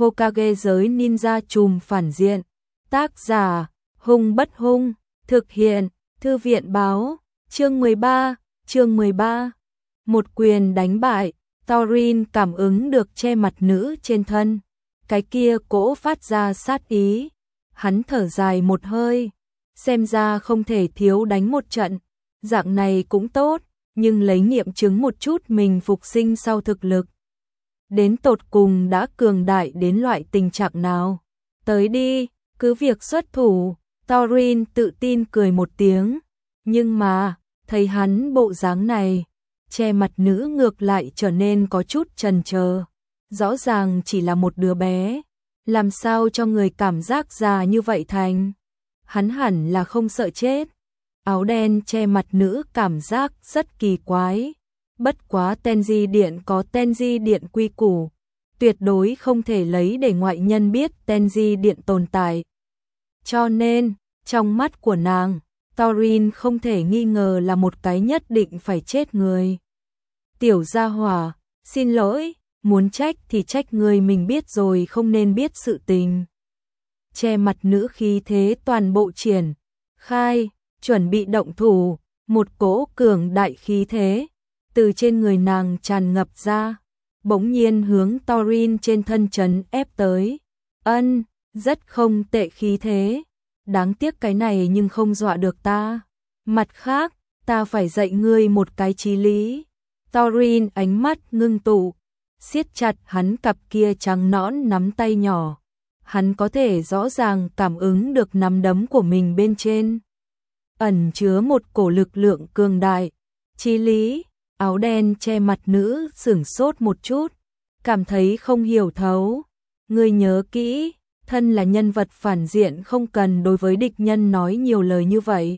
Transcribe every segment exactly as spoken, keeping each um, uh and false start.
Hokage giới ninja trùm phản diện. Tác giả, Hung Bất Hung, thực hiện, Thư viện báo, chương mười ba, chương mười ba. Một quyền đánh bại, Thorin cảm ứng được che mặt nữ trên thân. Cái kia cỗ phát ra sát ý. Hắn thở dài một hơi, xem ra không thể thiếu đánh một trận. Dạng này cũng tốt, nhưng lấy nghiệm chứng một chút mình phục sinh sau thực lực. Đến tột cùng đã cường đại đến loại tình trạng nào. Tới đi, cứ việc xuất thủ, Thorin tự tin cười một tiếng. Nhưng mà, thấy hắn bộ dáng này, che mặt nữ ngược lại trở nên có chút chần chờ. Rõ ràng chỉ là một đứa bé, làm sao cho người cảm giác già như vậy thành. Hắn hẳn là không sợ chết. Áo đen che mặt nữ cảm giác rất kỳ quái. Bất quá Tenji Điện có Tenji Điện quy củ, tuyệt đối không thể lấy để ngoại nhân biết Tenji Điện tồn tại. Cho nên, trong mắt của nàng, Thorin không thể nghi ngờ là một cái nhất định phải chết người. Tiểu gia hỏa, xin lỗi, muốn trách thì trách người mình biết rồi không nên biết sự tình. Che mặt nữ khí thế toàn bộ triển khai, chuẩn bị động thủ, một cỗ cường đại khí thế từ trên người nàng tràn ngập ra, bỗng nhiên hướng Thorin trên thân trấn ép tới. Ân, rất không tệ khí thế, đáng tiếc cái này nhưng không dọa được ta. Mặt khác, ta phải dạy ngươi một cái chí lý. Thorin ánh mắt ngưng tụ, siết chặt hắn cặp kia trắng nõn nắm tay nhỏ. Hắn có thể rõ ràng cảm ứng được nắm đấm của mình bên trên ẩn chứa một cổ lực lượng cường đại. Chí lý. Áo đen che mặt nữ sửng sốt một chút, cảm thấy không hiểu thấu. Ngươi nhớ kỹ, thân là nhân vật phản diện không cần đối với địch nhân nói nhiều lời như vậy.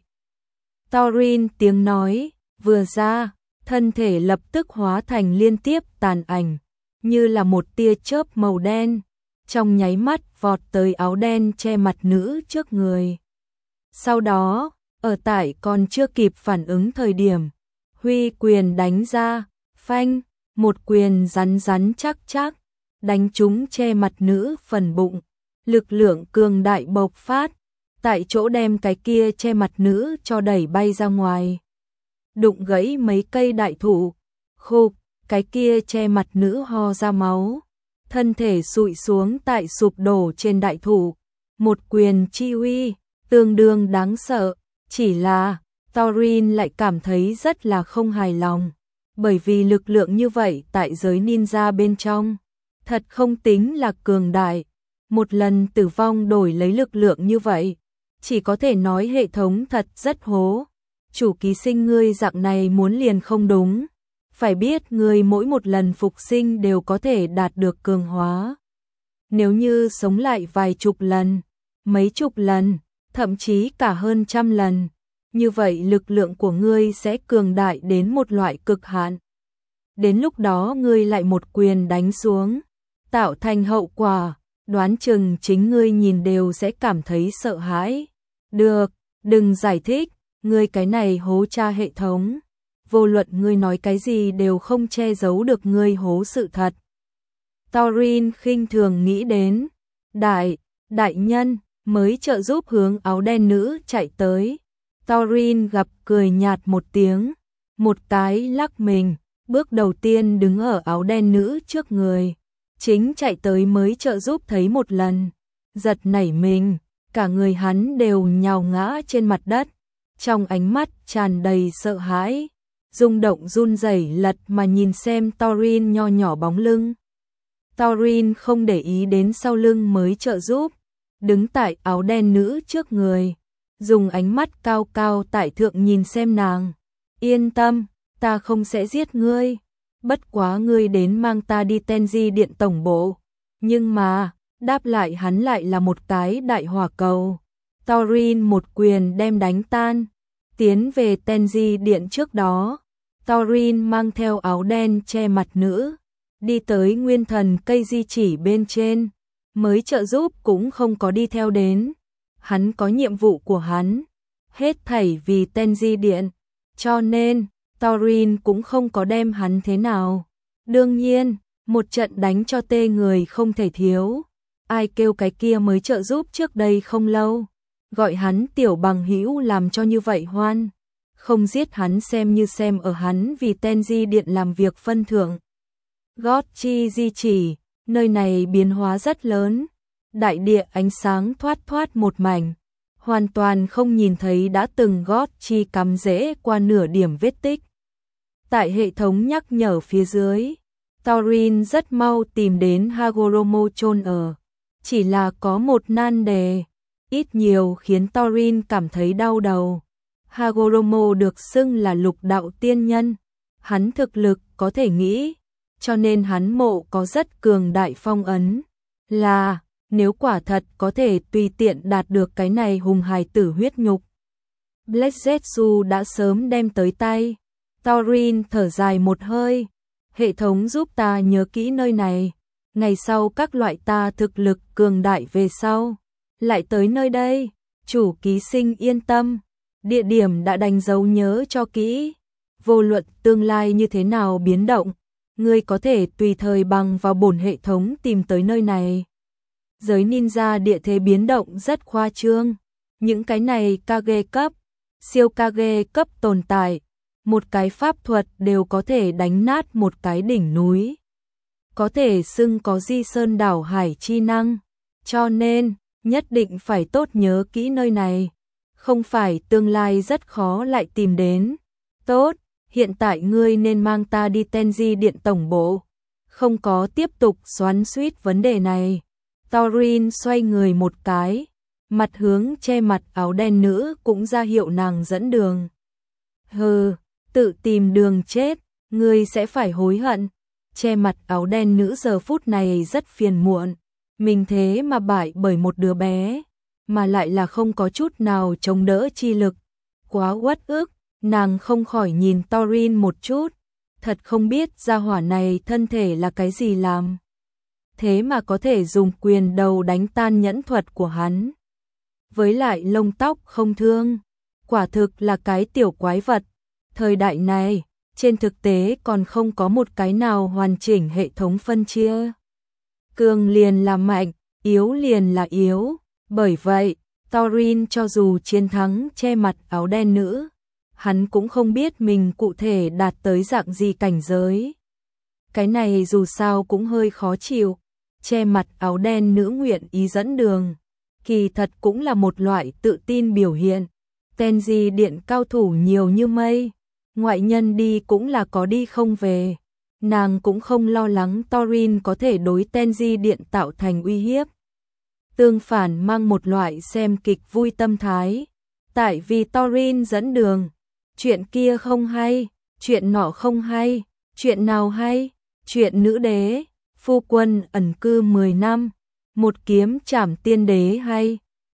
Thorin tiếng nói vừa ra, thân thể lập tức hóa thành liên tiếp tàn ảnh, như là một tia chớp màu đen, trong nháy mắt vọt tới áo đen che mặt nữ trước người. Sau đó, ở tại còn chưa kịp phản ứng thời điểm, huy quyền đánh ra, phanh, một quyền rắn rắn chắc chắc, đánh trúng che mặt nữ phần bụng. Lực lượng cường đại bộc phát, tại chỗ đem cái kia che mặt nữ cho đẩy bay ra ngoài. Đụng gãy mấy cây đại thụ, khục, cái kia che mặt nữ ho ra máu. Thân thể sụi xuống tại sụp đổ trên đại thụ. Một quyền chi uy, tương đương đáng sợ, chỉ là Thorin lại cảm thấy rất là không hài lòng, bởi vì lực lượng như vậy tại giới ninja bên trong, thật không tính là cường đại. Một lần tử vong đổi lấy lực lượng như vậy, chỉ có thể nói hệ thống thật rất hố. Chủ ký sinh ngươi dạng này muốn liền không đúng, phải biết ngươi mỗi một lần phục sinh đều có thể đạt được cường hóa. Nếu như sống lại vài chục lần, mấy chục lần, thậm chí cả hơn trăm lần, như vậy lực lượng của ngươi sẽ cường đại đến một loại cực hạn. Đến lúc đó ngươi lại một quyền đánh xuống, tạo thành hậu quả, đoán chừng chính ngươi nhìn đều sẽ cảm thấy sợ hãi. Được, đừng giải thích, ngươi cái này hố cha hệ thống. Vô luận ngươi nói cái gì đều không che giấu được ngươi hố sự thật. Thorin khinh thường nghĩ đến. Đại, đại nhân, mới trợ giúp hướng áo đen nữ chạy tới. Thorin gặp cười nhạt một tiếng, một cái lắc mình, bước đầu tiên đứng ở áo đen nữ trước người. Chính chạy tới mới trợ giúp thấy một lần, giật nảy mình, cả người hắn đều nhào ngã trên mặt đất, trong ánh mắt tràn đầy sợ hãi, rung động run rẩy lật mà nhìn xem Thorin nho nhỏ bóng lưng. Thorin không để ý đến sau lưng mới trợ giúp, đứng tại áo đen nữ trước người, dùng ánh mắt cao cao tại thượng nhìn xem nàng. Yên tâm, ta không sẽ giết ngươi. Bất quá ngươi đến mang ta đi Tenji Điện tổng bộ. Nhưng mà, đáp lại hắn lại là một cái đại hỏa cầu. Thorin một quyền đem đánh tan. Tiến về Tenji Điện trước đó, Thorin mang theo áo đen che mặt nữ, đi tới nguyên thần cây di chỉ bên trên. Mới trợ giúp cũng không có đi theo đến. Hắn có nhiệm vụ của hắn, hết thảy vì Tenji Điện, cho nên Thorin cũng không có đem hắn thế nào. Đương nhiên, một trận đánh cho tê người không thể thiếu, ai kêu cái kia mới trợ giúp trước đây không lâu, gọi hắn tiểu bằng hữu làm cho như vậy hoan, không giết hắn xem như xem ở hắn vì Tenji Điện làm việc phân thưởng. Gót chi di chỉ, nơi này biến hóa rất lớn, đại địa ánh sáng thoát thoát một mảnh, hoàn toàn không nhìn thấy đã từng gót chi cắm rễ qua nửa điểm vết tích. Tại hệ thống nhắc nhở phía dưới, Thorin rất mau tìm đến Hagoromo chôn ở, chỉ là có một nan đề, ít nhiều khiến Thorin cảm thấy đau đầu. Hagoromo được xưng là lục đạo tiên nhân, hắn thực lực có thể nghĩ, cho nên hắn mộ có rất cường đại phong ấn, là nếu quả thật có thể tùy tiện đạt được cái này hùng hài tử huyết nhục, Blackzetsu đã sớm đem tới tay. Thorin thở dài một hơi, hệ thống giúp ta nhớ kỹ nơi này, ngày sau các loại ta thực lực cường đại về sau, lại tới nơi đây, chủ ký sinh yên tâm, địa điểm đã đánh dấu nhớ cho kỹ, vô luận tương lai như thế nào biến động, ngươi có thể tùy thời bằng vào bổn hệ thống tìm tới nơi này. Giới ninja địa thế biến động rất khoa trương, những cái này Kage cấp, siêu Kage cấp tồn tại, một cái pháp thuật đều có thể đánh nát một cái đỉnh núi, có thể xưng có di sơn đảo hải chi năng, cho nên nhất định phải tốt nhớ kỹ nơi này, không phải tương lai rất khó lại tìm đến. Tốt, hiện tại ngươi nên mang ta đi Tenji Điện tổng bộ, không có tiếp tục xoắn xuýt vấn đề này. Thorin xoay người một cái, mặt hướng che mặt áo đen nữ cũng ra hiệu nàng dẫn đường. Hừ, tự tìm đường chết, ngươi sẽ phải hối hận. Che mặt áo đen nữ giờ phút này rất phiền muộn, mình thế mà bại bởi một đứa bé, mà lại là không có chút nào chống đỡ chi lực, quá uất ức. Nàng không khỏi nhìn Thorin một chút, thật không biết gia hỏa này thân thể là cái gì làm, thế mà có thể dùng quyền đầu đánh tan nhẫn thuật của hắn. Với lại lông tóc không thương, quả thực là cái tiểu quái vật. Thời đại này, trên thực tế còn không có một cái nào hoàn chỉnh hệ thống phân chia. Cường liền là mạnh, yếu liền là yếu, bởi vậy, Thorin cho dù chiến thắng che mặt áo đen nữ, hắn cũng không biết mình cụ thể đạt tới dạng gì cảnh giới. Cái này dù sao cũng hơi khó chịu, che mặt áo đen nữ nguyện ý dẫn đường, kỳ thật cũng là một loại tự tin biểu hiện. Tenji Điện cao thủ nhiều như mây, ngoại nhân đi cũng là có đi không về, nàng cũng không lo lắng Thorin có thể đối Tenji Điện tạo thành uy hiếp. Tương phản mang một loại xem kịch vui tâm thái, tại vì Thorin dẫn đường, chuyện kia không hay, chuyện nọ không hay, chuyện nào hay, chuyện nữ đế, phu quân ẩn cư mười năm, một kiếm trảm tiên đế hay,